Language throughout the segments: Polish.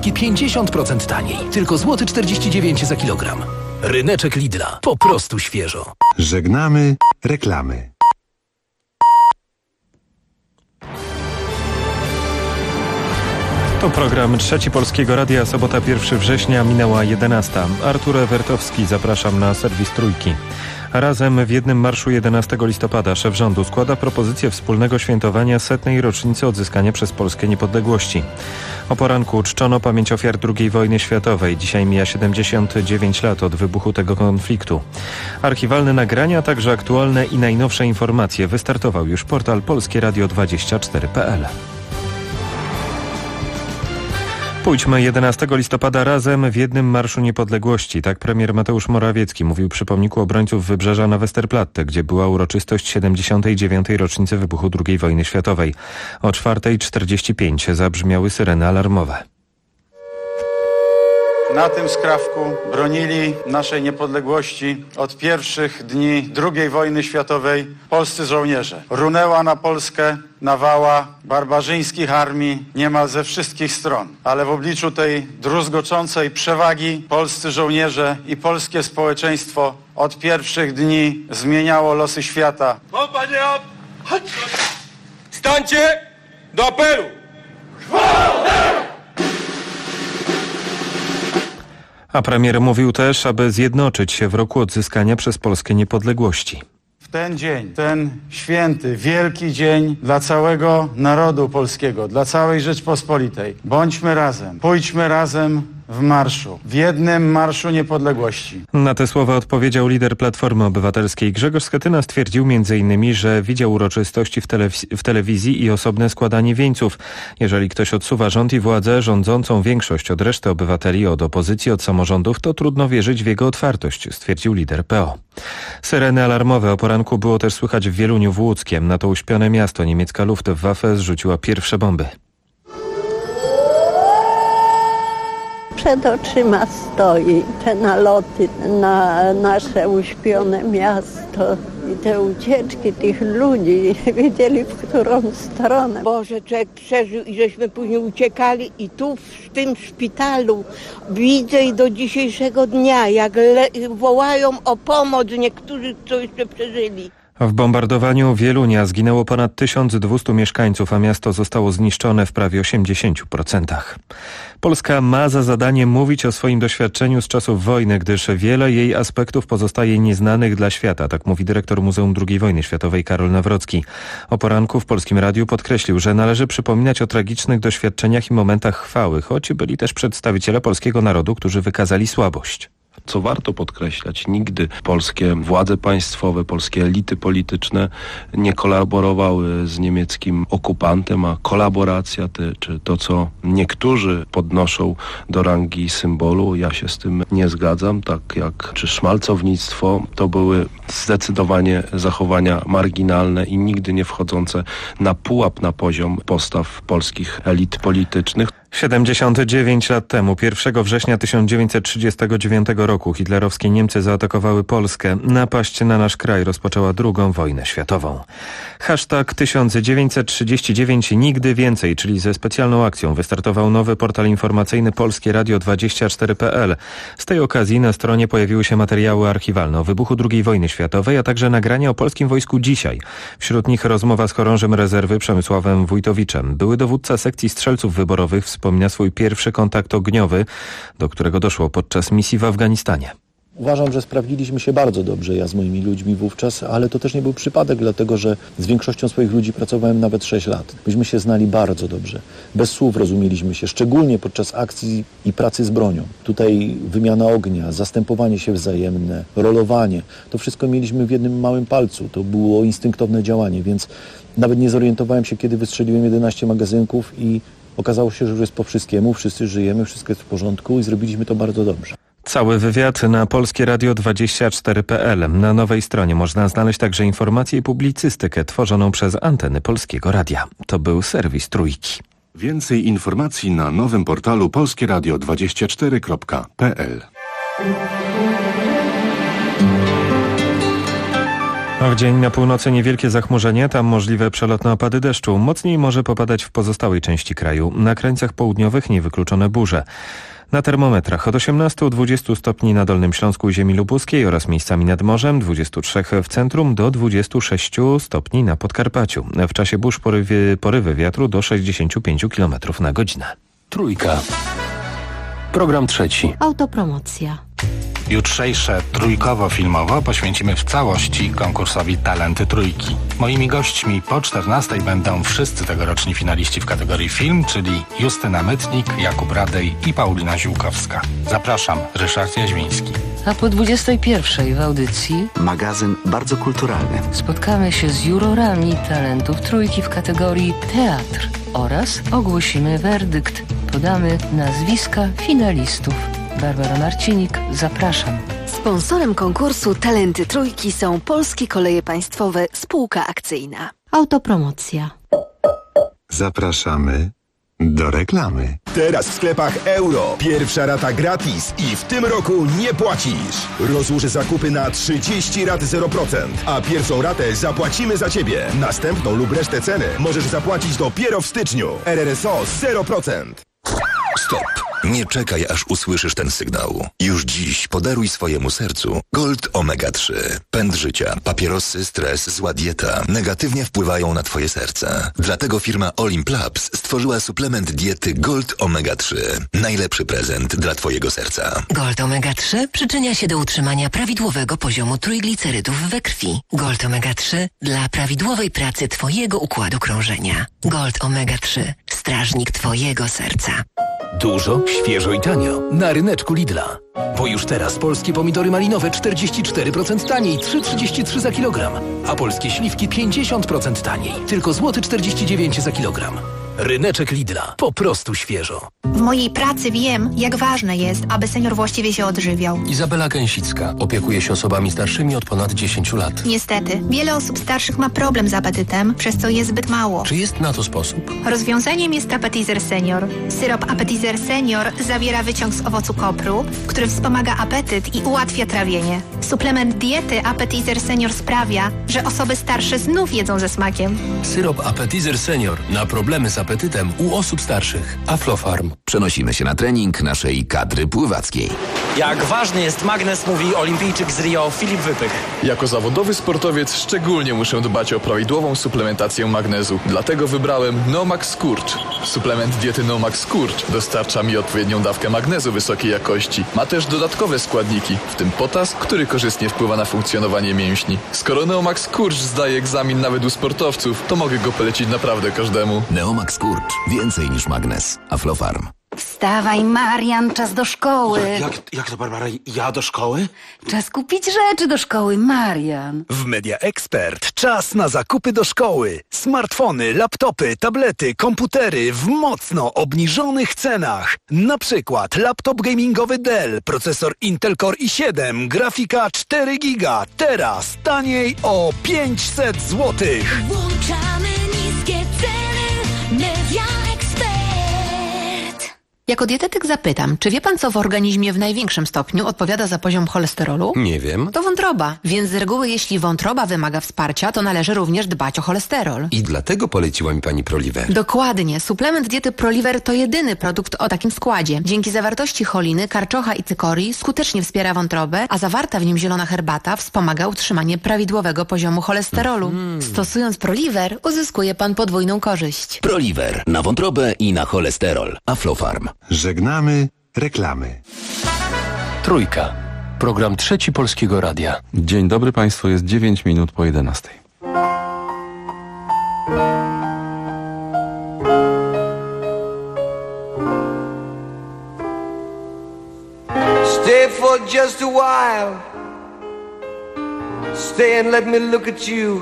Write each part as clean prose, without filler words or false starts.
marchewki 50% taniej. Tylko złoty 49 za kilogram. Ryneczek Lidla. Po prostu świeżo. Żegnamy reklamy. To program Trzeci Polskiego Radia, sobota 1 września, minęła 11. Artur Ewertowski, zapraszam na serwis Trójki. Razem w jednym marszu 11 listopada szef rządu składa propozycję wspólnego świętowania 100. rocznicy odzyskania przez Polskę niepodległości. O poranku czczono pamięć ofiar II wojny światowej. Dzisiaj mija 79 lat od wybuchu tego konfliktu. Archiwalne nagrania, a także aktualne i najnowsze informacje wystartował już portal polskieradio24.pl. Pójdźmy 11 listopada razem w jednym Marszu Niepodległości. Tak premier Mateusz Morawiecki mówił przy pomniku obrońców Wybrzeża na Westerplatte, gdzie była uroczystość 79. rocznicy wybuchu II wojny światowej. O 4:45 zabrzmiały syreny alarmowe. Na tym skrawku bronili naszej niepodległości od pierwszych dni II wojny światowej polscy żołnierze. Runęła na Polskę nawała barbarzyńskich armii niemal ze wszystkich stron. Ale w obliczu tej druzgoczącej przewagi polscy żołnierze i polskie społeczeństwo od pierwszych dni zmieniało losy świata. Chodź! Stańcie do apelu! A premier mówił też, aby zjednoczyć się w roku odzyskania przez Polskę niepodległości. W ten dzień, ten święty, wielki dzień dla całego narodu polskiego, dla całej Rzeczpospolitej. Bądźmy razem, pójdźmy razem w marszu, w jednym Marszu Niepodległości. Na te słowa odpowiedział lider Platformy Obywatelskiej. Grzegorz Schetyna stwierdził m.in., że widział uroczystości w telewizji i osobne składanie wieńców. Jeżeli ktoś odsuwa rząd i władzę rządzącą większość od reszty obywateli, od opozycji, od samorządów, to trudno wierzyć w jego otwartość, stwierdził lider PO. Syreny alarmowe o poranku było też słychać w Wieluniu w Łódzkiem. Na to uśpione miasto niemiecka Luftwaffe zrzuciła pierwsze bomby. Przed oczyma stoi te naloty na nasze uśpione miasto i te ucieczki tych ludzi, wiedzieli w którą stronę. Boże, człowiek przeżył i żeśmy później uciekali i tu w tym szpitalu widzę i do dzisiejszego dnia, jak wołają o pomoc niektórzy, co jeszcze przeżyli. W bombardowaniu Wielunia zginęło ponad 1200 mieszkańców, a miasto zostało zniszczone w prawie 80%. Polska ma za zadanie mówić o swoim doświadczeniu z czasów wojny, gdyż wiele jej aspektów pozostaje nieznanych dla świata, tak mówi dyrektor Muzeum II wojny światowej Karol Nawrocki. O poranku w Polskim Radiu podkreślił, że należy przypominać o tragicznych doświadczeniach i momentach chwały, choć byli też przedstawiciele polskiego narodu, którzy wykazali słabość. Co warto podkreślać, nigdy polskie władze państwowe, polskie elity polityczne nie kolaborowały z niemieckim okupantem, a kolaboracja, czy to, co niektórzy podnoszą do rangi symbolu, ja się z tym nie zgadzam, tak jak czy szmalcownictwo, to były zdecydowanie zachowania marginalne i nigdy nie wchodzące na pułap, na poziom postaw polskich elit politycznych. 79 lat temu, 1 września 1939 roku, hitlerowskie Niemcy zaatakowały Polskę. Napaść na nasz kraj rozpoczęła II wojnę światową. Hashtag 1939 nigdy więcej, czyli ze specjalną akcją wystartował nowy portal informacyjny polskieradio24.pl. Z tej okazji na stronie pojawiły się materiały archiwalne o wybuchu II wojny światowej, a także nagrania o polskim wojsku dzisiaj. Wśród nich rozmowa z chorążym rezerwy Przemysławem Wójtowiczem. Były dowódca sekcji strzelców wyborowych wspomina swój pierwszy kontakt ogniowy, do którego doszło podczas misji w Afganistanie. Uważam, że sprawdziliśmy się bardzo dobrze, ja z moimi ludźmi wówczas, ale to też nie był przypadek, dlatego że z większością swoich ludzi pracowałem nawet 6 lat. Myśmy się znali bardzo dobrze. Bez słów rozumieliśmy się, szczególnie podczas akcji i pracy z bronią. Tutaj wymiana ognia, zastępowanie się wzajemne, rolowanie. To wszystko mieliśmy w jednym małym palcu. To było instynktowne działanie, więc nawet nie zorientowałem się, kiedy wystrzeliłem 11 magazynków i okazało się, że już jest po wszystkiemu, wszyscy żyjemy, wszystko jest w porządku i zrobiliśmy to bardzo dobrze. Cały wywiad na polskieradio24.pl. Na nowej stronie można znaleźć także informacje i publicystykę tworzoną przez anteny Polskiego Radia. To był serwis Trójki. Więcej informacji na nowym portalu polskieradio24.pl. W dzień na północy niewielkie zachmurzenie, tam możliwe przelotne opady deszczu. Mocniej może popadać w pozostałej części kraju. Na krańcach południowych niewykluczone burze. Na termometrach od 18-20 stopni na Dolnym Śląsku i ziemi lubuskiej oraz miejscami nad morzem, 23 w centrum do 26 stopni na Podkarpaciu. W czasie burz porywy wiatru do 65 km na godzinę. Trójka. Program trzeci. Autopromocja. Jutrzejsze trójkowo-filmowo poświęcimy w całości konkursowi Talenty Trójki. Moimi gośćmi po 14 będą wszyscy tegoroczni finaliści w kategorii film, czyli Justyna Mytnik, Jakub Radej i Paulina Ziółkowska. Zapraszam, Ryszard Jaźwiński. A po 21 w audycji magazyn bardzo kulturalny. Spotkamy się z jurorami Talentów Trójki w kategorii Teatr oraz ogłosimy werdykt. Podamy nazwiska finalistów. Barbara Marcinik, zapraszam. Sponsorem konkursu Talenty Trójki są Polskie Koleje Państwowe, spółka akcyjna. Autopromocja. Zapraszamy do reklamy. Teraz w sklepach Euro. Pierwsza rata gratis i w tym roku nie płacisz. Rozłóż zakupy na 30 rat 0%, a pierwszą ratę zapłacimy za Ciebie. Następną lub resztę ceny możesz zapłacić dopiero w styczniu. RRSO 0%. Stop! Nie czekaj, aż usłyszysz ten sygnał. Już dziś podaruj swojemu sercu Gold Omega 3. Pęd życia, papierosy, stres, zła dieta negatywnie wpływają na Twoje serce. Dlatego firma Olimp Labs stworzyła suplement diety Gold Omega 3. Najlepszy prezent dla Twojego serca. Gold Omega 3 przyczynia się do utrzymania prawidłowego poziomu trójglicerydów we krwi. Gold Omega 3 dla prawidłowej pracy Twojego układu krążenia. Gold Omega 3. Strażnik Twojego serca. Dużo, świeżo i tanio. Na ryneczku Lidla. Bo już teraz polskie pomidory malinowe 44% taniej, 3,33 za kilogram. A polskie śliwki 50% taniej, tylko złoty 49 za kilogram. Ryneczek Lidla. Po prostu świeżo. W mojej pracy wiem, jak ważne jest, aby senior właściwie się odżywiał. Izabela Gęsicka opiekuje się osobami starszymi od ponad 10 lat. Niestety, wiele osób starszych ma problem z apetytem, przez co jest zbyt mało. Czy jest na to sposób? Rozwiązaniem jest Appetizer Senior. Syrop Appetizer Senior zawiera wyciąg z owocu kopru, który wspomaga apetyt i ułatwia trawienie. Suplement diety Appetizer Senior sprawia, że osoby starsze znów jedzą ze smakiem. Syrop Appetizer Senior na problemy z apetytem u osób starszych. Aflofarm. Przenosimy się na trening naszej kadry pływackiej. Jak ważny jest magnez, mówi olimpijczyk z Rio Filip Wypych. Jako zawodowy sportowiec szczególnie muszę dbać o prawidłową suplementację magnezu. Dlatego wybrałem Nomax Skurcz. Suplement diety Nomax Skurcz dostarcza mi odpowiednią dawkę magnezu wysokiej jakości. Ma też dodatkowe składniki, w tym potas, który korzystnie wpływa na funkcjonowanie mięśni. Skoro Neomax Skurcz zdaje egzamin nawet u sportowców, to mogę go polecić naprawdę każdemu. Neomax Skurcz. Więcej niż magnes. Aflofarm. Wstawaj, Marian, czas do szkoły. Jak to, Barbara? Ja do szkoły? Czas kupić rzeczy do szkoły, Marian. W Media Expert czas na zakupy do szkoły. Smartfony, laptopy, tablety, komputery w mocno obniżonych cenach. Na przykład laptop gamingowy Dell, procesor Intel Core i7, grafika 4 GB. Teraz taniej o 500 zł. Włączamy niskie ceny. Media Expert. Jako dietetyk zapytam, czy wie pan, co w organizmie w największym stopniu odpowiada za poziom cholesterolu? Nie wiem. To wątroba, więc z reguły jeśli wątroba wymaga wsparcia, to należy również dbać o cholesterol. I dlatego poleciła mi pani Proliver. Dokładnie. Suplement diety Proliver to jedyny produkt o takim składzie. Dzięki zawartości choliny, karczocha i cykorii skutecznie wspiera wątrobę, a zawarta w nim zielona herbata wspomaga utrzymanie prawidłowego poziomu cholesterolu. Stosując Proliver, uzyskuje pan podwójną korzyść. Proliver. Na wątrobę i na cholesterol. Aflofarm. Żegnamy reklamy. Trójka. Program trzeci Polskiego Radia. Dzień dobry Państwu, jest 9 minut po 11. Stay for just a while. Stay and let me look at you.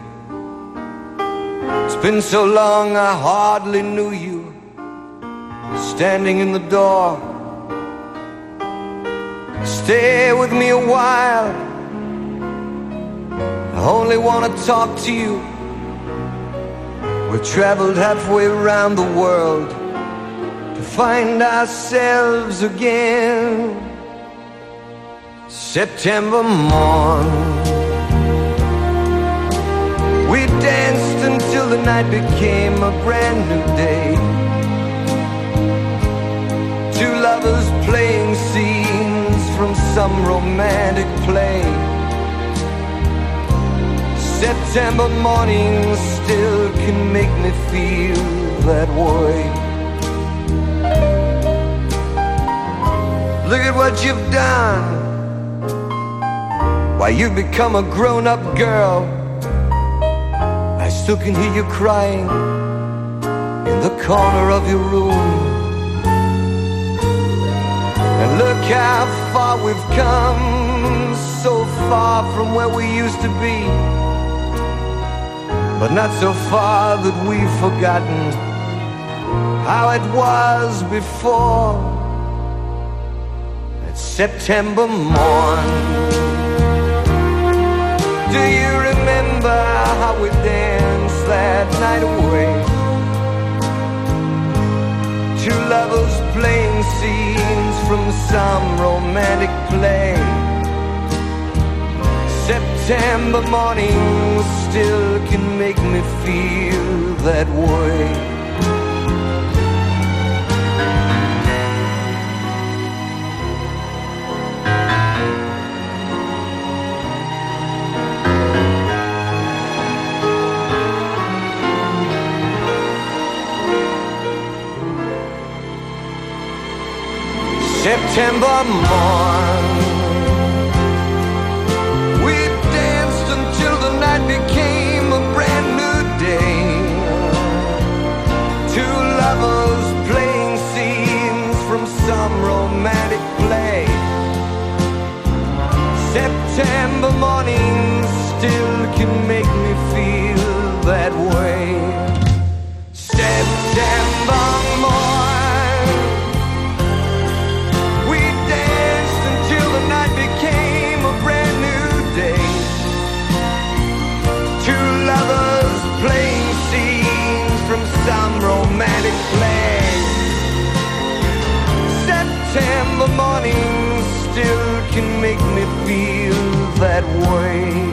It's been so long I hardly knew you. Standing in the door. Stay with me a while. I only want to talk to you. We've traveled halfway around the world to find ourselves again. September morn, We danced until the night became a brand new day. Two lovers playing scenes from some romantic play. September mornings still can make me feel that way. Look at what you've done. Why, you've become a grown-up girl. I still can hear you crying in the corner of your room. And look how far we've come, so far from where we used to be, but not so far that we've forgotten how it was before. That September morn, do you remember how we danced that night away? Two lovers playing scenes from some romantic play. September mornings still can make me feel that way. September morn, we danced until the night became a brand new day. Two lovers playing scenes from some romantic play. September mornings still can make me feel that way. September morn, playing scenes from some romantic play. September mornings still can make me feel that way.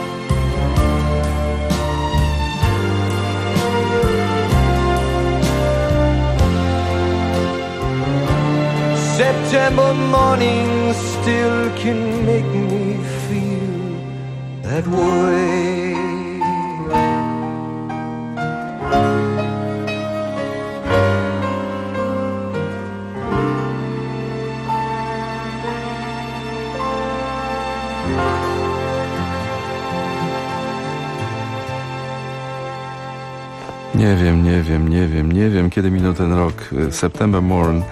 September mornings still can make me feel that way. Nie wiem, kiedy minął ten rok. September Morn.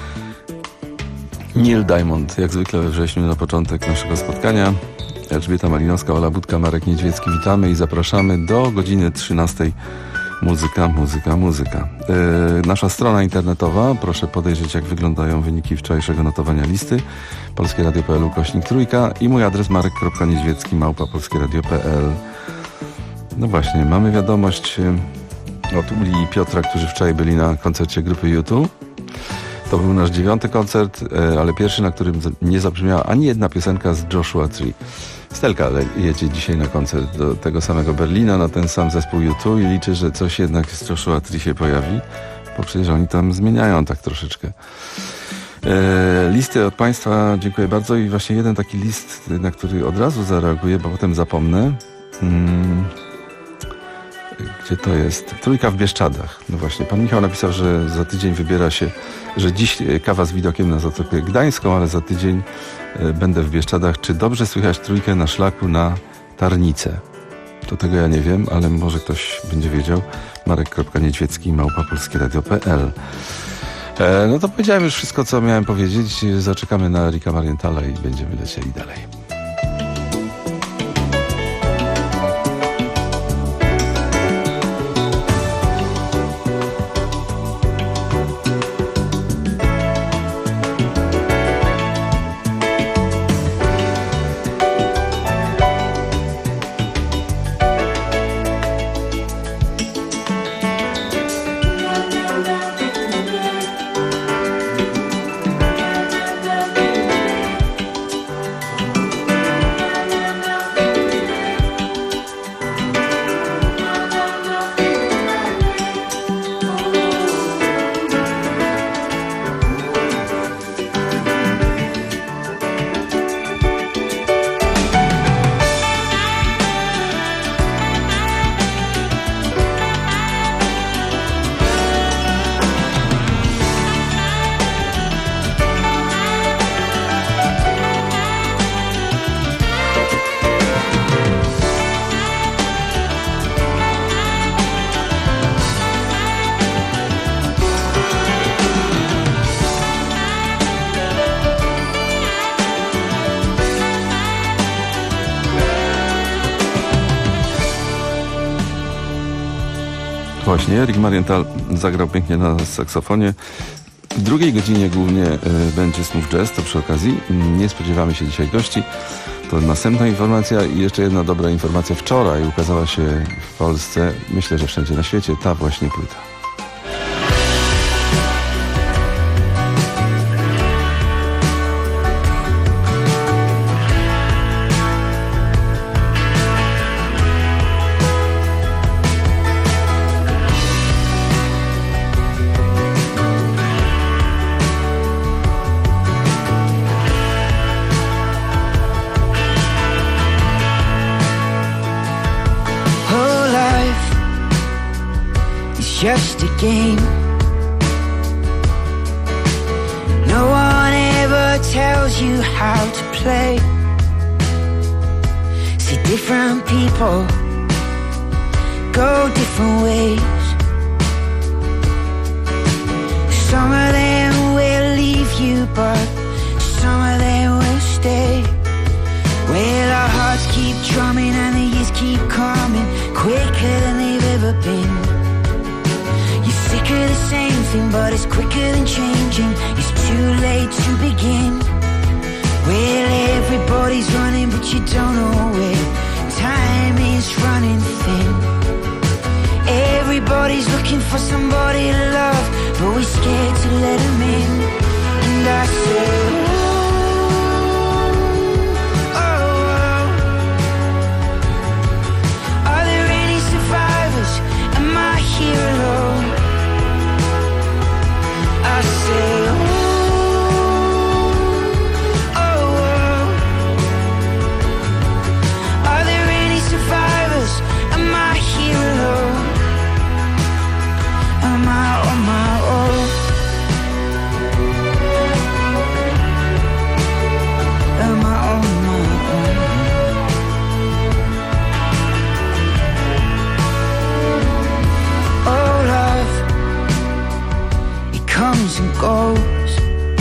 Neil Diamond, jak zwykle we wrześniu na początek naszego spotkania. Elżbieta Malinowska, Ola Budka, Marek Niedźwiecki. Witamy i zapraszamy do godziny 13. Muzyka. Nasza strona internetowa. Proszę podejrzeć, jak wyglądają wyniki wczorajszego notowania listy. polskieradio.pl/3 i mój adres marek.niedźwiecki@polskieradio.pl. No właśnie, mamy wiadomość od Uli i Piotra, którzy wczoraj byli na koncercie grupy U2. To był nasz 9. koncert, ale pierwszy, na którym nie zabrzmiała ani jedna piosenka z Joshua Tree. Stelka jedzie dzisiaj na koncert do tego samego Berlina, na ten sam zespół U2 i liczy, że coś jednak z Joshua Tree się pojawi, bo przecież oni tam zmieniają tak troszeczkę. Listy od Państwa, dziękuję bardzo i właśnie jeden taki list, na który od razu zareaguję, bo potem zapomnę. Gdzie to jest? Trójka w Bieszczadach. No właśnie, pan Michał napisał, że za tydzień wybiera się, że dziś kawa z widokiem na Zatokę Gdańską, ale za tydzień będę w Bieszczadach. Czy dobrze słychać trójkę na szlaku na Tarnicę? To tego ja nie wiem, ale może ktoś będzie wiedział. marek.niedźwiecki@polskieradio.pl. No to powiedziałem już wszystko, co miałem powiedzieć. Zaczekamy na Erika Marienthala i będziemy lecieli dalej. Właśnie, Rick Marienthal zagrał pięknie na saksofonie. W drugiej godzinie głównie będzie Smooth Jazz, to przy okazji. Nie spodziewamy się dzisiaj gości. To następna informacja i jeszcze jedna dobra informacja. Wczoraj ukazała się w Polsce, myślę, że wszędzie na świecie, ta właśnie płyta. Just a game. No one ever tells you how to play. See, different people go different ways. Some of them will leave you, but some of them will stay. Well, our hearts keep drumming and the years keep coming quicker than they've ever been. Sick of the same thing, but it's quicker than changing. It's too late to begin. Well, everybody's running, but you don't know where. Time is running thin. Everybody's looking for somebody to love, but we're scared to let them in. And I say, are there any survivors? Am I here alone? I say, are there any survivors? Am I here alone? Am I on my own? Am I on my own? Oh, love, comes and goes,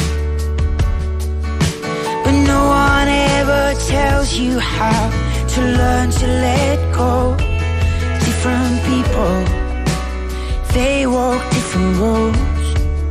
but no one ever tells you how to learn to let go. Different people, they walk different roads.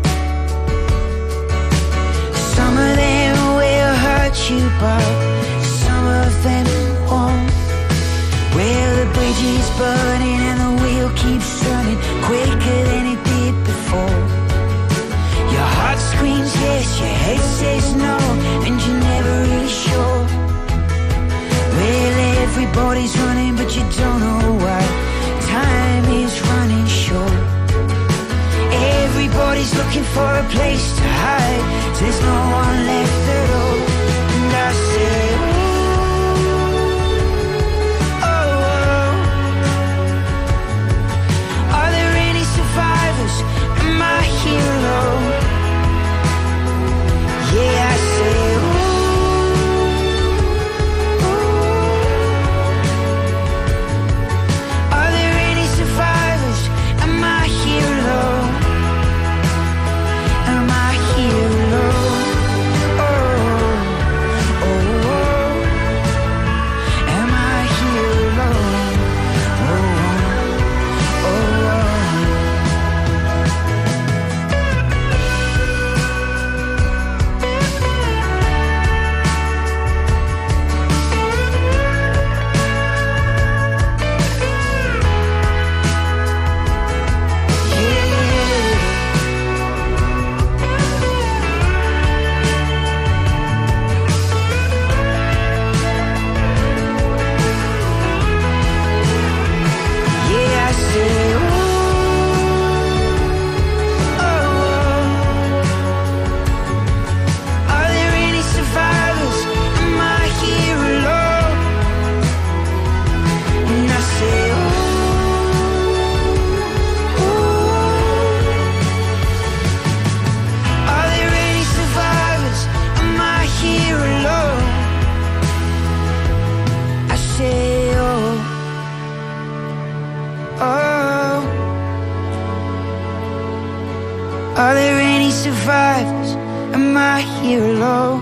Some of them will hurt you, but some of them won't. Well, the bridge is burning and the wheel keeps turning quicker than it did before. Your heart screams yes, your head says no, and you're never really sure. Well, everybody's running, but you don't know why. Time is running short. Everybody's looking for a place to hide, so there's no one left at all. And I say, are there any survivors? Am I here alone? Yeah, I say, are there any survivors? Am I here alone? Am I here alone? Oh, oh, oh. Am I here alone? Oh, oh, oh. Are there any survivors? Am I here alone?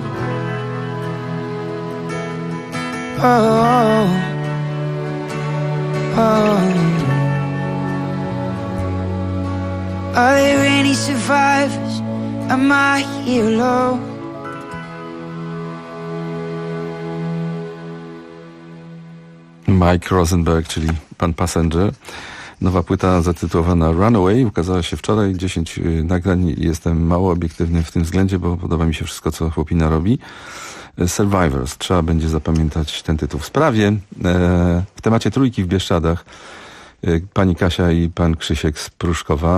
Oh, oh, oh. Are there any survivors? Am I here alone? Mike Rosenberg, czyli pan Passenger. Nowa płyta zatytułowana Runaway ukazała się wczoraj. 10 nagrań. Jestem mało obiektywny w tym względzie, bo podoba mi się wszystko, co chłopina robi. Survivors. Trzeba będzie zapamiętać ten tytuł. W sprawie, w temacie trójki w Bieszczadach, pani Kasia i pan Krzysiek z Pruszkowa.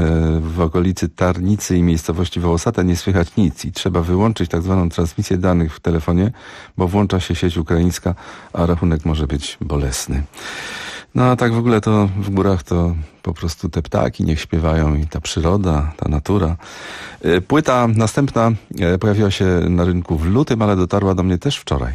W okolicy Tarnicy i miejscowości Wołosate nie słychać nic i trzeba wyłączyć tak zwaną transmisję danych w telefonie, bo włącza się sieć ukraińska, a rachunek może być bolesny. No a tak w ogóle to w górach to po prostu te ptaki niech śpiewają i ta przyroda, ta natura. Płyta następna pojawiła się na rynku w lutym, ale dotarła do mnie też wczoraj.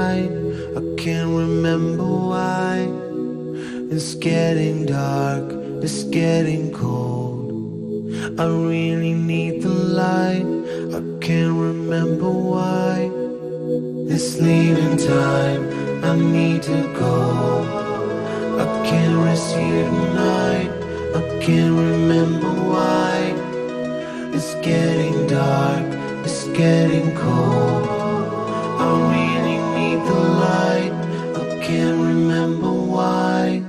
It's getting dark it's getting cold. I really need the light, I can't remember why. It's leaving time, I need to go. I can't rest here tonight, I can't remember why. It's getting dark, it's getting cold. I really need the light, I can't remember why.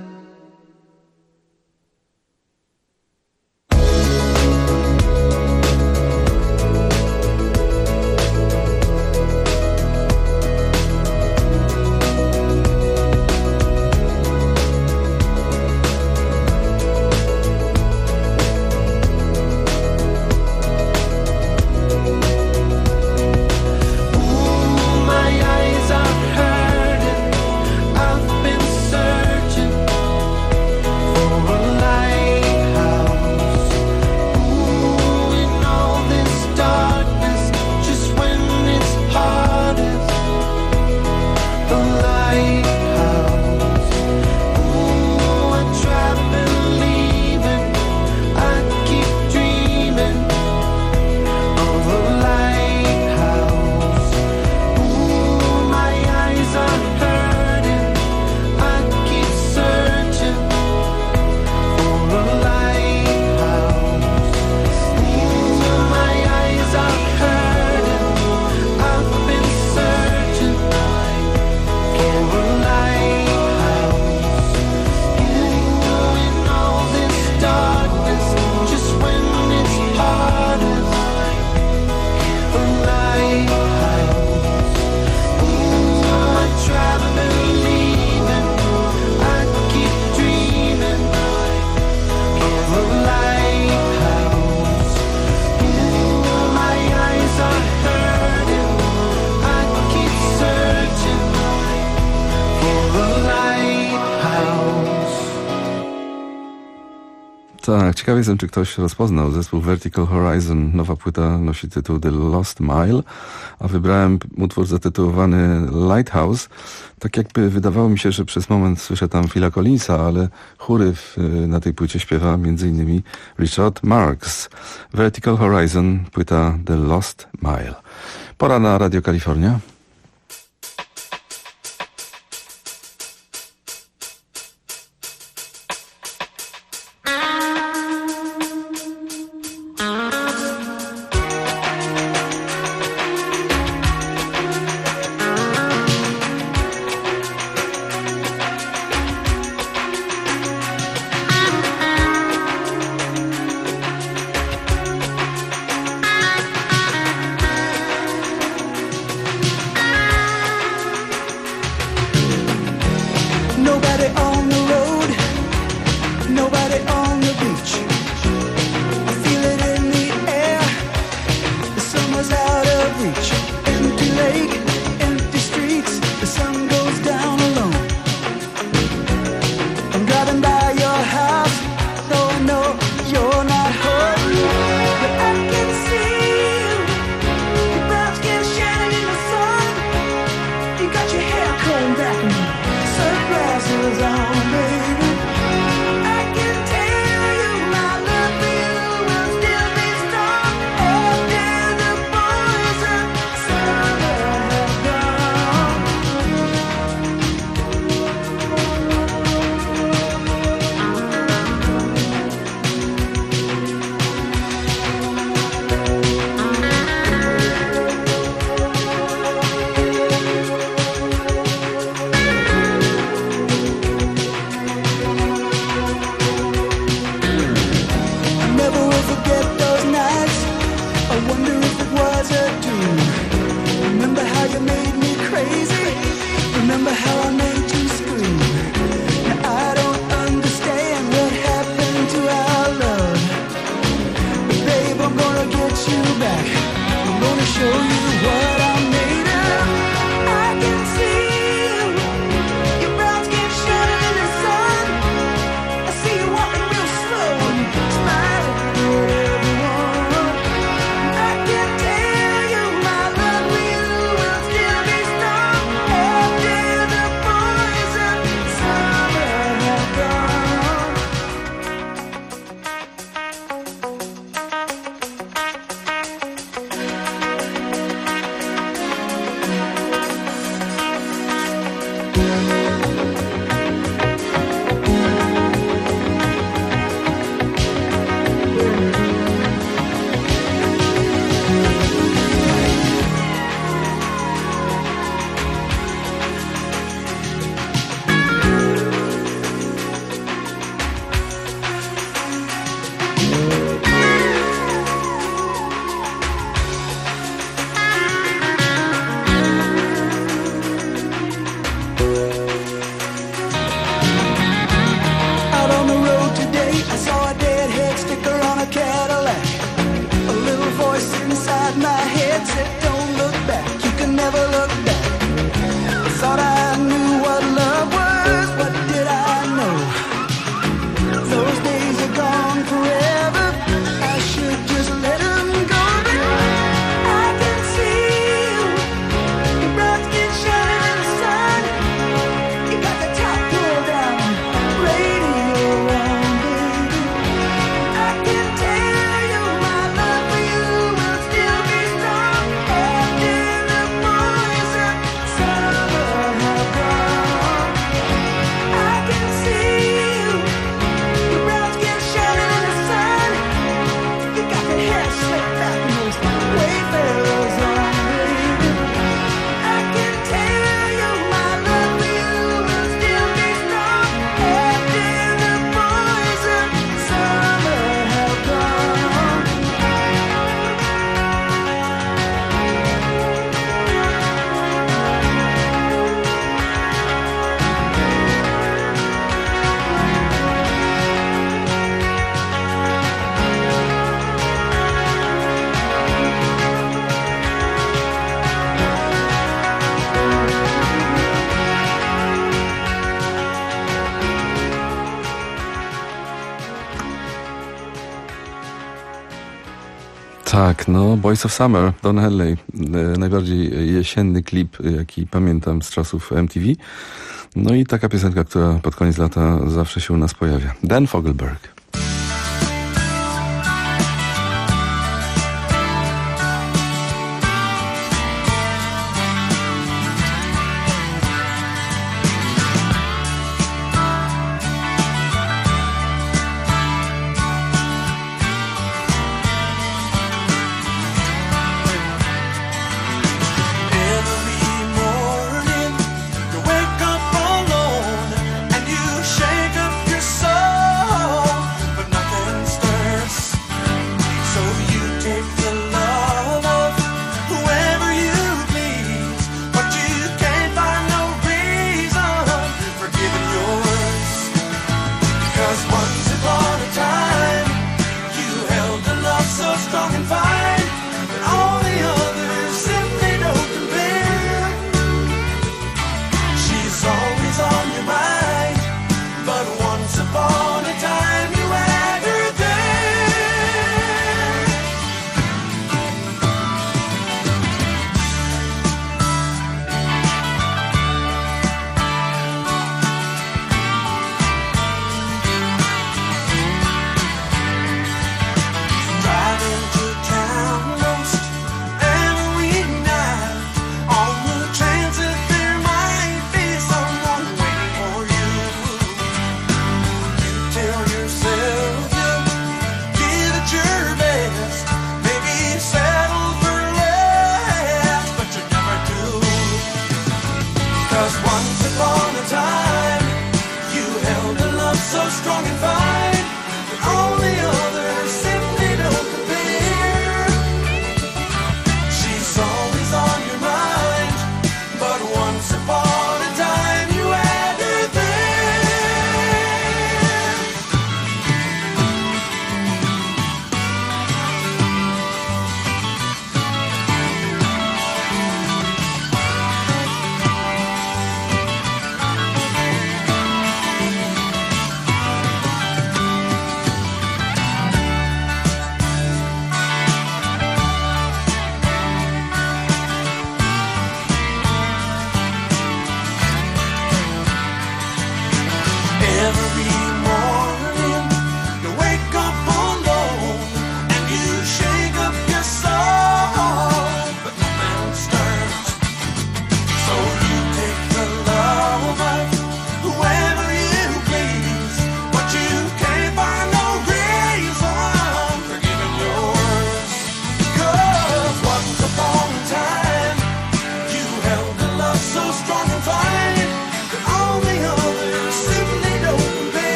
Tak, ciekawy jestem, czy ktoś rozpoznał zespół Vertical Horizon. Nowa płyta nosi tytuł The Lost Mile, a wybrałem utwór zatytułowany Lighthouse. Tak jakby wydawało mi się, że przez moment słyszę tam Phila Collinsa, ale chóry na tej płycie śpiewa m.in. Richard Marx. Vertical Horizon, płyta The Lost Mile. Pora na Radio Kalifornia. that said don't look back, you can never look back. I thought I knew what love was, what did I know? Those days are gone forever, I should just let them go. But I can see you, your brown skin shining in the sun. You got the top pulled down, radio on, baby. I can tell you my love for you will still be strong after the boys of summer have gone. I can see you, your brown skin shining in the sun. You got the hair slicked back and those wayfarers on, baby. I can tell you my love for you will still be strong after the boys of summer have gone. Tak, no Boys of Summer, Don Henley. Najbardziej jesienny klip, jaki pamiętam z czasów MTV. No i taka piosenka, która pod koniec lata zawsze się u nas pojawia. Dan Fogelberg. Every morning you wake up alone and you shake up your soul.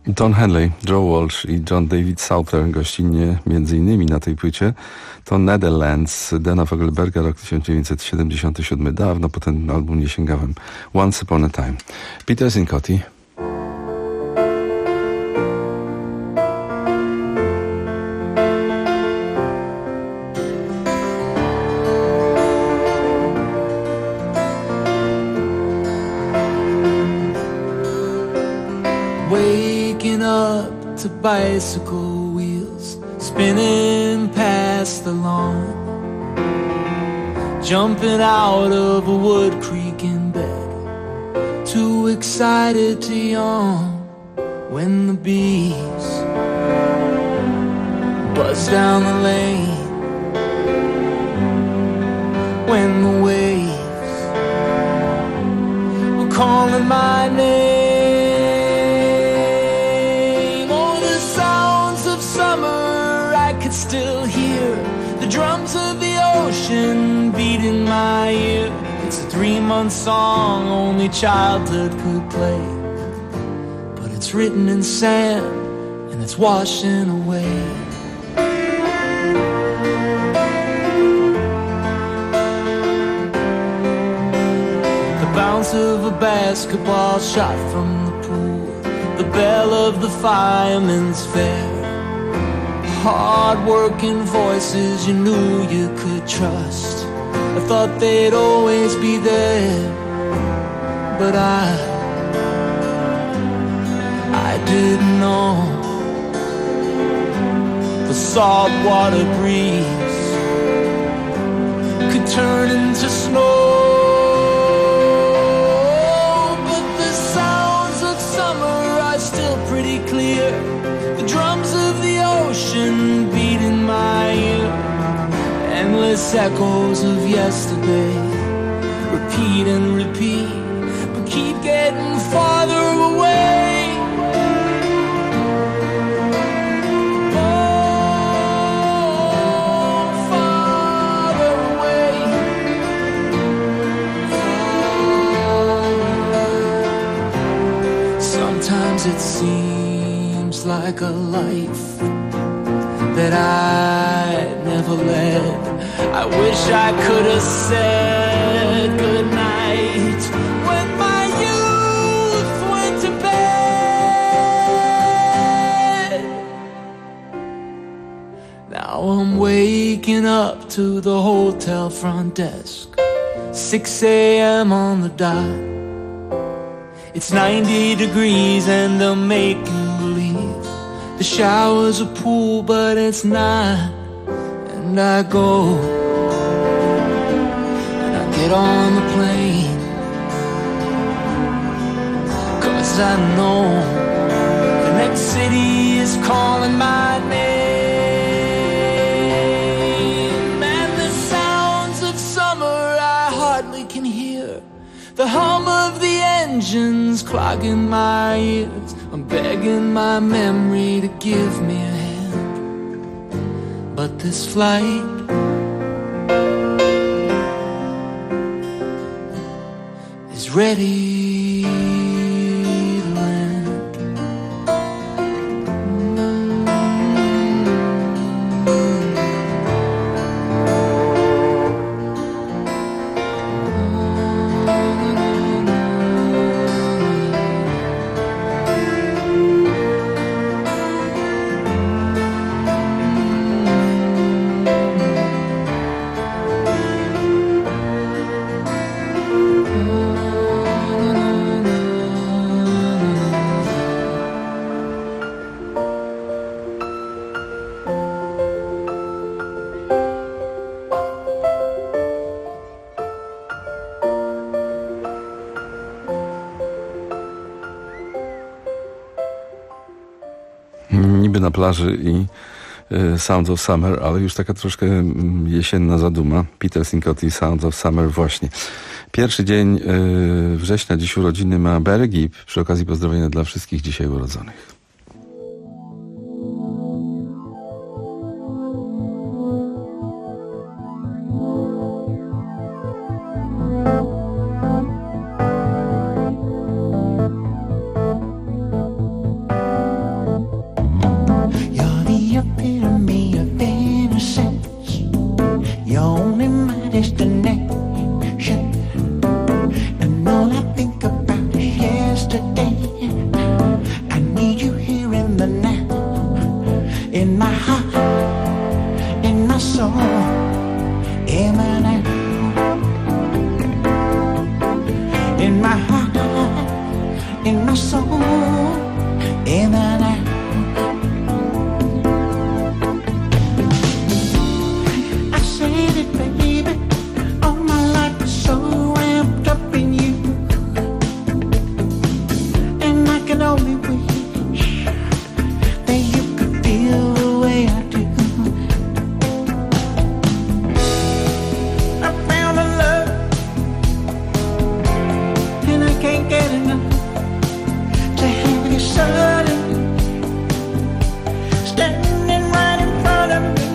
Don Henley, Joe Walsh i John David Sauter gościnnie między innymi na tej płycie. To Netherlands, Dana Fogelberga, rok 1977. Dawno po ten album nie sięgałem. Once Upon a Time. Peter Cincotti. Waking up to bicycle wheels spinning past the lawn, jumping out of a Wood Creek in bed, too excited to yawn when the bees buzz down the lane, when the waves were calling my name. Still hear the drums of the ocean beat in my ear. It's a 3-month song only childhood could play, but it's written in sand and it's washing away. The bounce of a basketball shot from the pool, the bell of the fireman's fair, hard-working voices you knew you could trust. I thought they'd always be there, but I didn't know. The saltwater breeze could turn into snow, but the sounds of summer are still pretty clear. The drums of the ocean beat in my ear, endless echoes of yesterday, repeat and repeat, but keep getting farther away. Oh, farther away, farther. Sometimes it seems like a life that I never led. I wish I could have said goodnight when my youth went to bed. Now I'm waking up to the hotel front desk, 6 a.m. on the dot. It's 90 degrees and I'm making believe the shower's a pool, but it's not. And I go, and I get on the plane, 'cause I know the next city is calling my name. And the sounds of summer I hardly can hear, the hum of the engines clogging my ears. I'm begging my memory to give me a hand, but this flight is ready to land. Niby na plaży i Sounds of Summer, ale już taka troszkę jesienna zaduma. Peter Cincotti, Sounds of Summer właśnie. Pierwszy dzień września, dziś urodziny ma Barry Gibb. Przy okazji pozdrowienia dla wszystkich dzisiaj urodzonych. in my heart, in my soul, in and out. I said it, baby, all my life is so wrapped up in you, and I can only wish that you could feel the way I do. I found a love, and I can't get enough. To have you suddenly standing right in front of me.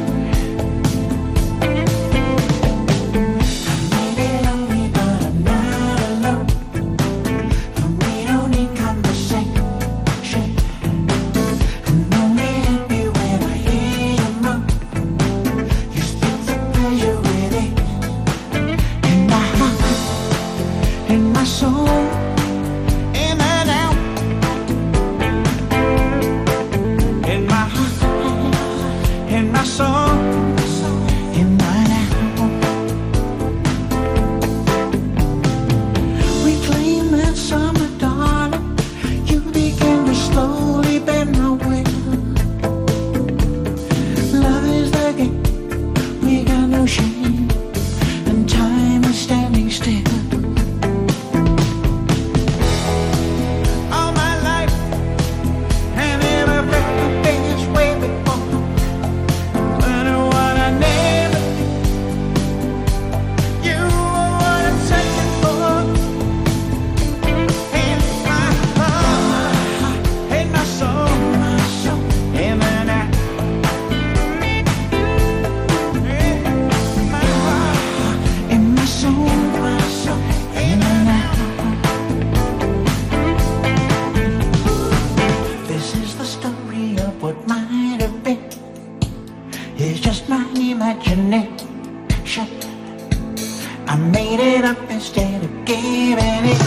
I may be lonely, but I'm not alone. And we don't need conversation. I'm only happy when I hear you moan. You split the pleasure with it. In my heart, in my soul, in and out. In my heart, in my soul, in and out. Reclaim that summer, darling. You begin to slowly bend my way. Love is the game, we got no shame, and time is standing still. All my life, and every breath I've been this way before. But what I never did, you are what I'm searching for. In my heart, in my soul, in and out. In my heart, in my soul, in and out. This is the story of what might have been. It's just my imagination. I made it up instead of giving it.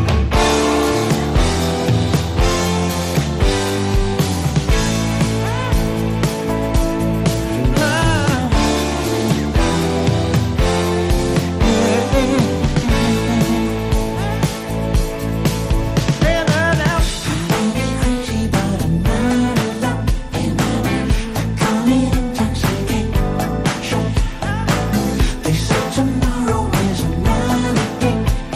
They say tomorrow is another day.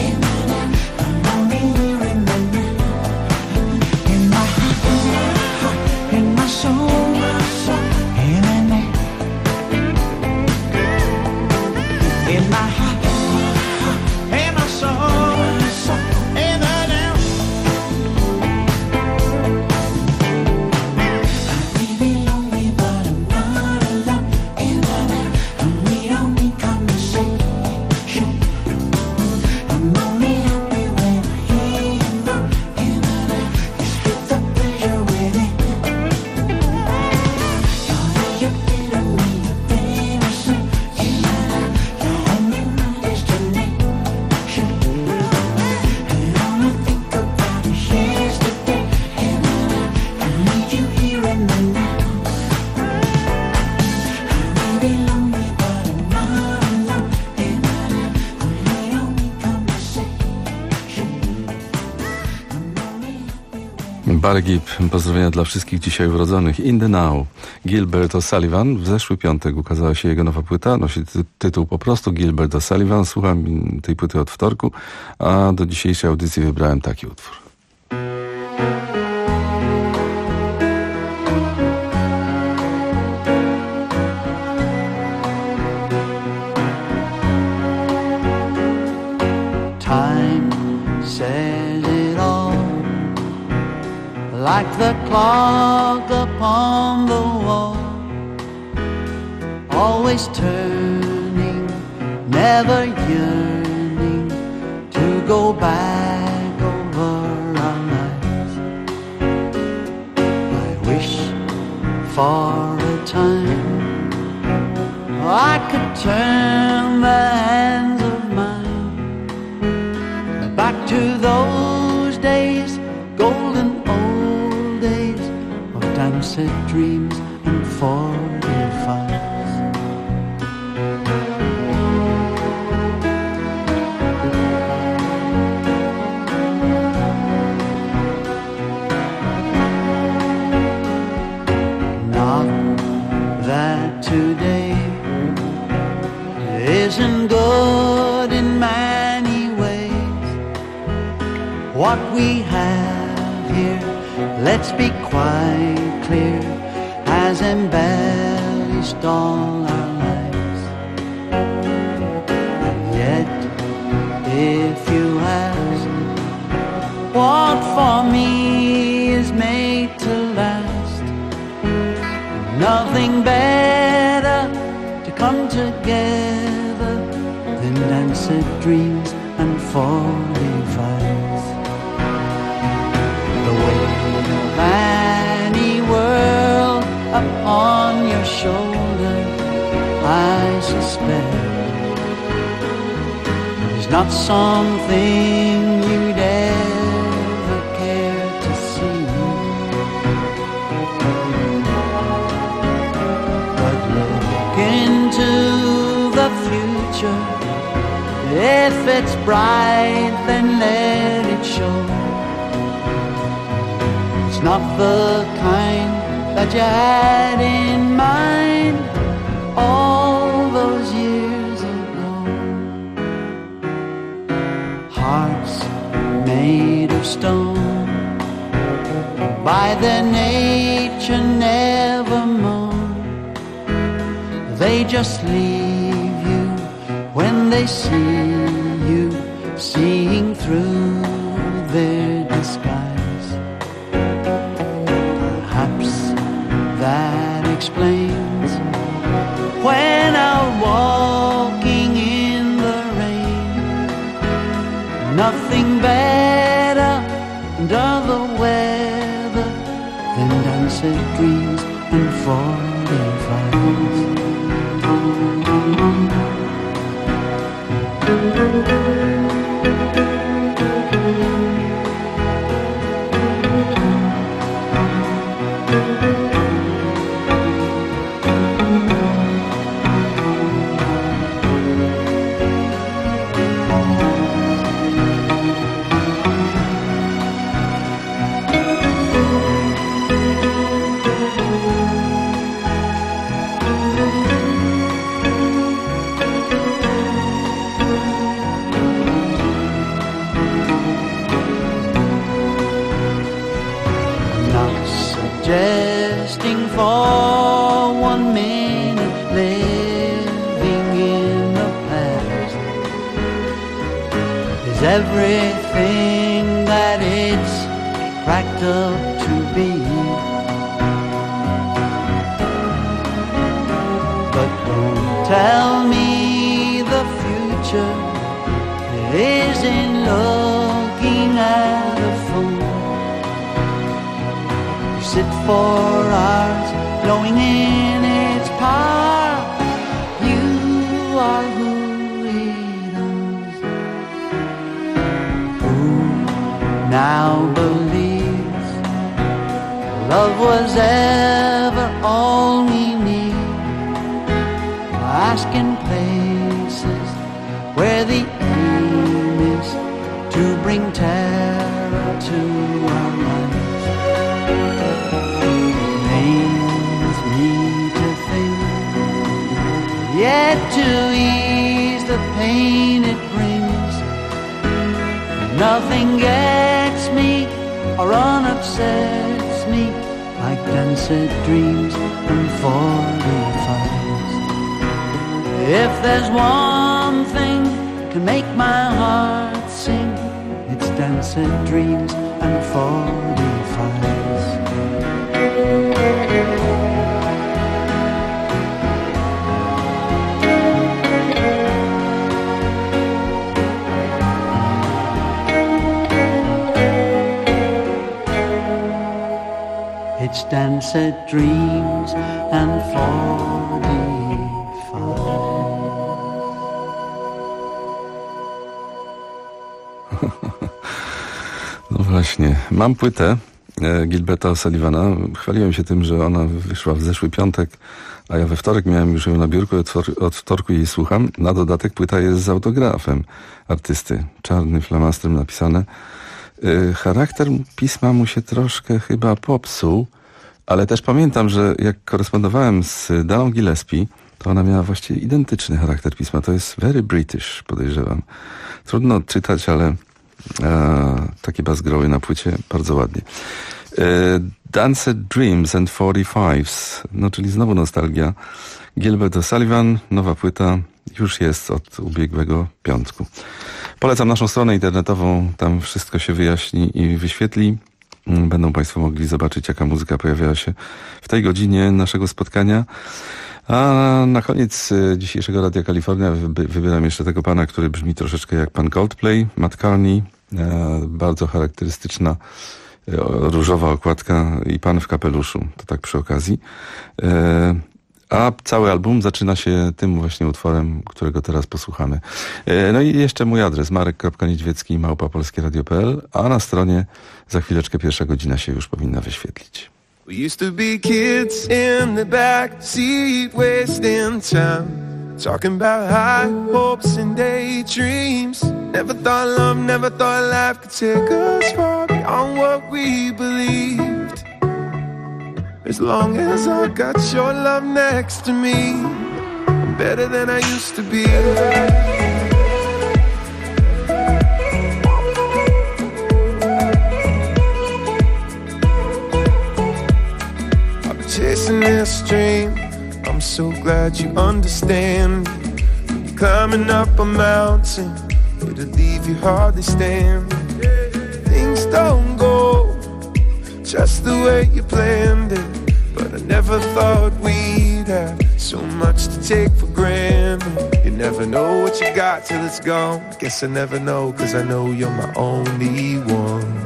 Barry Gibb, pozdrowienia dla wszystkich dzisiaj urodzonych. In the Now, Gilbert O'Sullivan. W zeszły piątek ukazała się jego nowa płyta, nosi tytuł po prostu Gilbert O'Sullivan. Słucham tej płyty od wtorku, a do dzisiejszej audycji wybrałem taki utwór. Time says it all, like the clock upon the wall, always turning, never yearning to go back over our lives. I wish for a time I could turn the hands of mine back to those days, golden old days of dancing dreams and 45s. what we have here, let's be quite clear, has embellished all our lives. And yet, if you ask what for me is made to last, nothing better to come together than dancing dreams and 45s. The weight of any world upon your shoulder, I suspect, is not something you'd ever care to see. But look into the future. If it's bright, then let it show. It's not the kind that you had in mind all those years ago. Hearts made of stone, by their nature never moan. They just leave you when they see you, seeing through their disguise. Perhaps that explains when out walking in the rain, nothing better under the weather than dancing dreams and 45s. Suggesting for 1 minute living in the past is everything that it's cracked up to be. But don't tell me the future is in looking at a phone. Sit for hours, blowing in its power. You are who it owns. Who now believes love was ever all we need? Asking places where the aim is to bring terror to our minds. Yet to ease the pain it brings, nothing gets me or unupsets me like dancing dreams and 45s. If there's one thing can make my heart sing, it's dancing dreams and 45s. It's dancing dreams and 45. No właśnie, mam płytę Gilberta O'Sullivana. Chwaliłem się tym, że ona wyszła w zeszły piątek, a ja we wtorek miałem już ją na biurku, od wtorku jej słucham. Na dodatek płyta jest z autografem artysty, czarnym flamastrem napisane. Charakter pisma mu się troszkę chyba popsuł, ale też pamiętam, że jak korespondowałem z Daną Gillespie, to ona miała właściwie identyczny charakter pisma. To jest very British, podejrzewam. Trudno odczytać, ale Takie bas grały na płycie, bardzo ładnie. Danced Dreams and 45s, no czyli znowu nostalgia. Gilbert O'Sullivan, nowa płyta, już jest od ubiegłego piątku. Polecam naszą stronę internetową, tam wszystko się wyjaśni i wyświetli. Będą Państwo mogli zobaczyć, jaka muzyka pojawiała się w tej godzinie naszego spotkania. A na koniec dzisiejszego Radia Kalifornia wybieram jeszcze tego pana, który brzmi troszeczkę jak pan Coldplay, Matt Carney. Bardzo charakterystyczna różowa okładka i pan w kapeluszu, to tak przy okazji. A cały album zaczyna się tym właśnie utworem, którego teraz posłuchamy. No i jeszcze mój adres, marek.niedźwiecki@polskieradio.pl, a na stronie za chwileczkę pierwsza godzina się już powinna wyświetlić. We used to be kids in the back seat, wasting time, talking about high hopes and daydreams. Never thought love, never thought life could take us far beyond what we believed. As long as I got your love next to me, I'm better than I used to be. I've been chasing this dream, I'm so glad you understand. Climbing up a mountain, it'll leave you hardly standing. Things don't go just the way you planned it, but I never thought we'd have so much to take for granted. You never know what you got till it's gone. Guess I never know, 'cause I know you're my only one.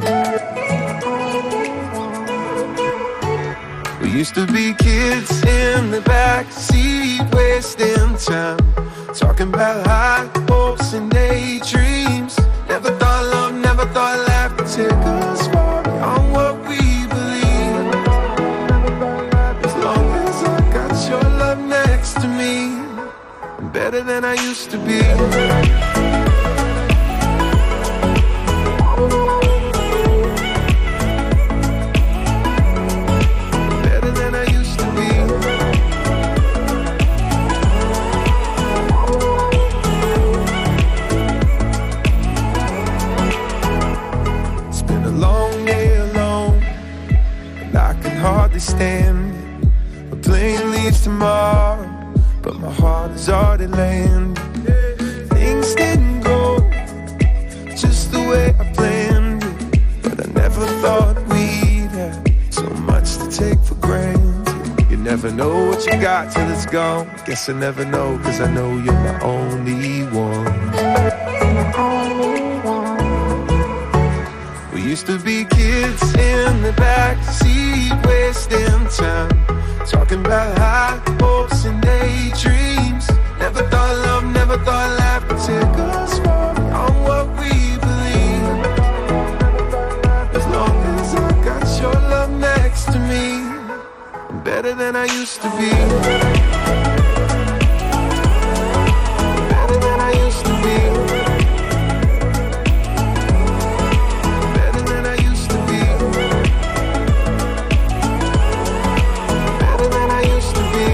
We used to be kids in the back seat, wasting time, talking about high hopes and daydreams. Never thought love, never thought life could take us far beyond what we believe. As long as I got your love next to me, I'm better than I used to be. Better than I used to be. It's been a long day alone, and I can hardly stand it. The plane leaves tomorrow, but my heart has already landed. Things didn't go just the way I planned it, but I never thought we'd have so much to take for granted. You never know what you got till it's gone. Guess I never know, 'cause I know you're my only one. We used to be kids in the back seat, wasting time, talking about high hopes and daydreams. Never thought love, never thought life could take us far beyond what we believe. As long as I got your love next to me, I'm better than I used to be. Better than I used to be. Better than I used to be. Better than I used to be.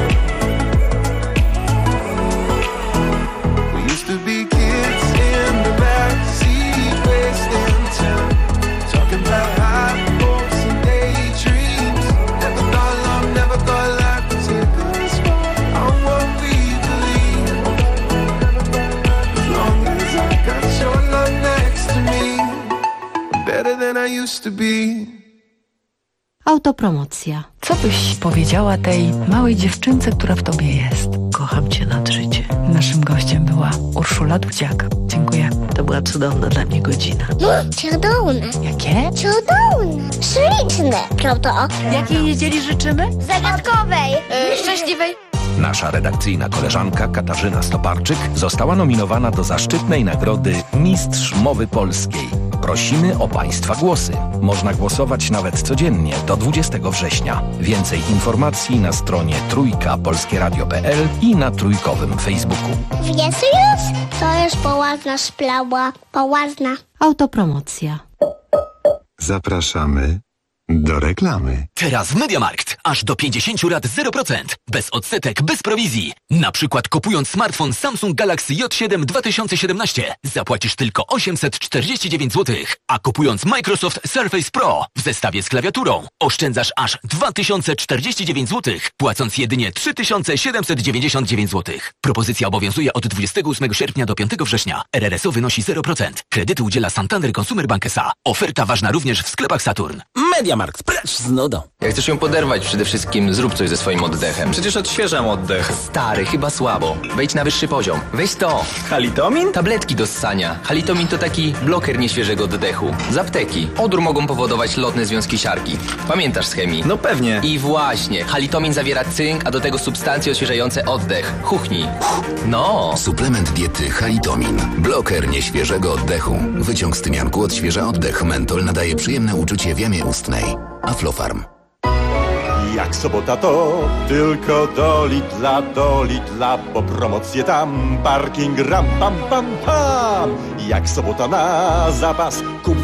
We used to be kids in the back seat, wasting time, talking about high hopes and daydreams. Never thought love, never thought life could take us far on what we believe. As long as I got your love next to me, I'm better than I used to be. Autopromocja. Co byś powiedziała tej małej dziewczynce, która w tobie jest? Kocham cię nad życie. Naszym gościem była Urszula Dudziak. Dziękuję. To była cudowna dla mnie godzina. Cudowne. Jakie? Cudowne. Śliczne. Prawda? Jakiej niedzieli życzymy? Zagadkowej. Szczęśliwej. Nasza redakcyjna koleżanka Katarzyna Stoparczyk została nominowana do zaszczytnej nagrody Mistrz Mowy Polskiej. Prosimy o Państwa głosy. Można głosować nawet codziennie do 20 września. Więcej informacji na stronie trójka.polskieradio.pl i na trójkowym Facebooku. Wiesz już? To jest poważna sprawa. Poważna. Autopromocja. Zapraszamy Do reklamy. Teraz w MediaMarkt. Aż do 50 lat 0%. Bez odsetek, bez prowizji. Na przykład kupując smartfon Samsung Galaxy J7 2017 zapłacisz tylko 849 zł. A kupując Microsoft Surface Pro w zestawie z klawiaturą oszczędzasz aż 2049 zł, płacąc jedynie 3799 zł. Propozycja obowiązuje od 28 sierpnia do 5 września. RRSO wynosi 0%. Kredyty udziela Santander Consumer Bank S.A. Oferta ważna również w sklepach Saturn. MediaMarkt, precz z nudą. Jak chcesz ją poderwać, przede wszystkim zrób coś ze swoim oddechem. Przecież odświeżam oddech. Stary, chyba słabo. Wejdź na wyższy poziom. Weź to. Halitomin? Tabletki do ssania. Halitomin to taki bloker nieświeżego oddechu. Z apteki. Odór mogą powodować lotne związki siarki. Pamiętasz z chemii? No pewnie. I właśnie. Halitomin zawiera cynk, a do tego substancje odświeżające oddech. Chuchnij. No. Suplement diety Halitomin. Bloker nieświeżego oddechu. Wyciąg z tymianku odświeża oddech. Mentol nadaje przyjemne uczucie w jamie ustnej. Aflofarm. Jak sobota to tylko do Lidla, bo promocje tam, parking ram pam pam pam. Jak sobota na zapas, kup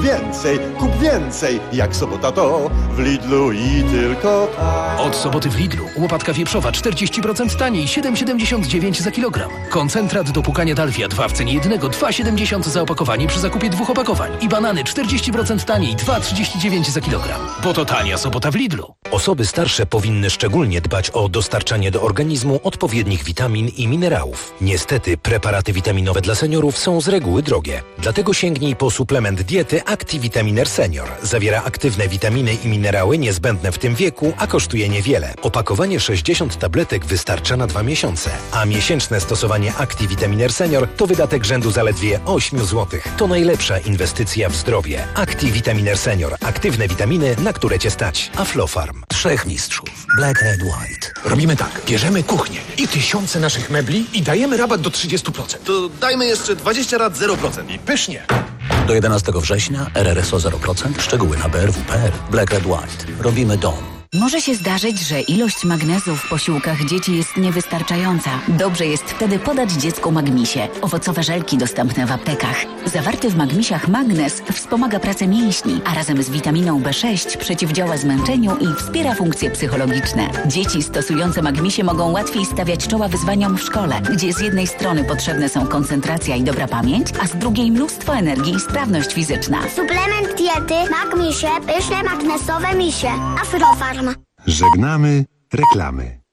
więcej, jak sobota to w Lidlu i tylko tam. Od soboty w Lidlu łopatka wieprzowa 40% taniej, 7,79 za kilogram. Koncentrat do płukania Dalvia 2 w cenie jednego, 2,70 za opakowanie przy zakupie 2 opakowań. I banany 40% taniej, 2,39 za kilogram. Bo to tania sobota w Lidlu. Osoby starsze powinny szczególnie dbać o dostarczanie do organizmu odpowiednich witamin i minerałów. Niestety preparaty witaminowe dla seniorów są z reguły drogie. Dlatego sięgnij po suplement diety ActiVitaminer Senior. Zawiera aktywne witaminy i minerały niezbędne w tym wieku, a kosztuje niewiele. Opakowanie 60 tabletek wystarcza na 2 miesiące, a miesięczne stosowanie ActiVitaminer Senior to wydatek rzędu zaledwie 8 zł. To najlepsza inwestycja w zdrowie. ActiVitaminer Senior. Aktywne witaminy, na które Cię stać. Aflofarm. 3 mistrzów. Black, Red, White. Robimy tak. Bierzemy kuchnię i tysiące naszych mebli i dajemy rabat do 30%. To dajmy jeszcze 20 lat 0%. I pysznie. Do 11 września RRSO 0%. Szczegóły na brw.pl. Black, Red, White. Robimy dom. Może się zdarzyć, że ilość magnezu w posiłkach dzieci jest niewystarczająca. Dobrze jest wtedy podać dziecku Magmisie. Owocowe żelki dostępne w aptekach. Zawarty w Magmisiach magnez wspomaga pracę mięśni, a razem z witaminą B6 przeciwdziała zmęczeniu i wspiera funkcje psychologiczne. Dzieci stosujące Magmisie mogą łatwiej stawiać czoła wyzwaniom w szkole, gdzie z jednej strony potrzebne są koncentracja i dobra pamięć, a z drugiej mnóstwo energii i sprawność fizyczna. Suplement diety Magmisie, pyszne magnesowe misie. Aflofarm. Żegnamy reklamy.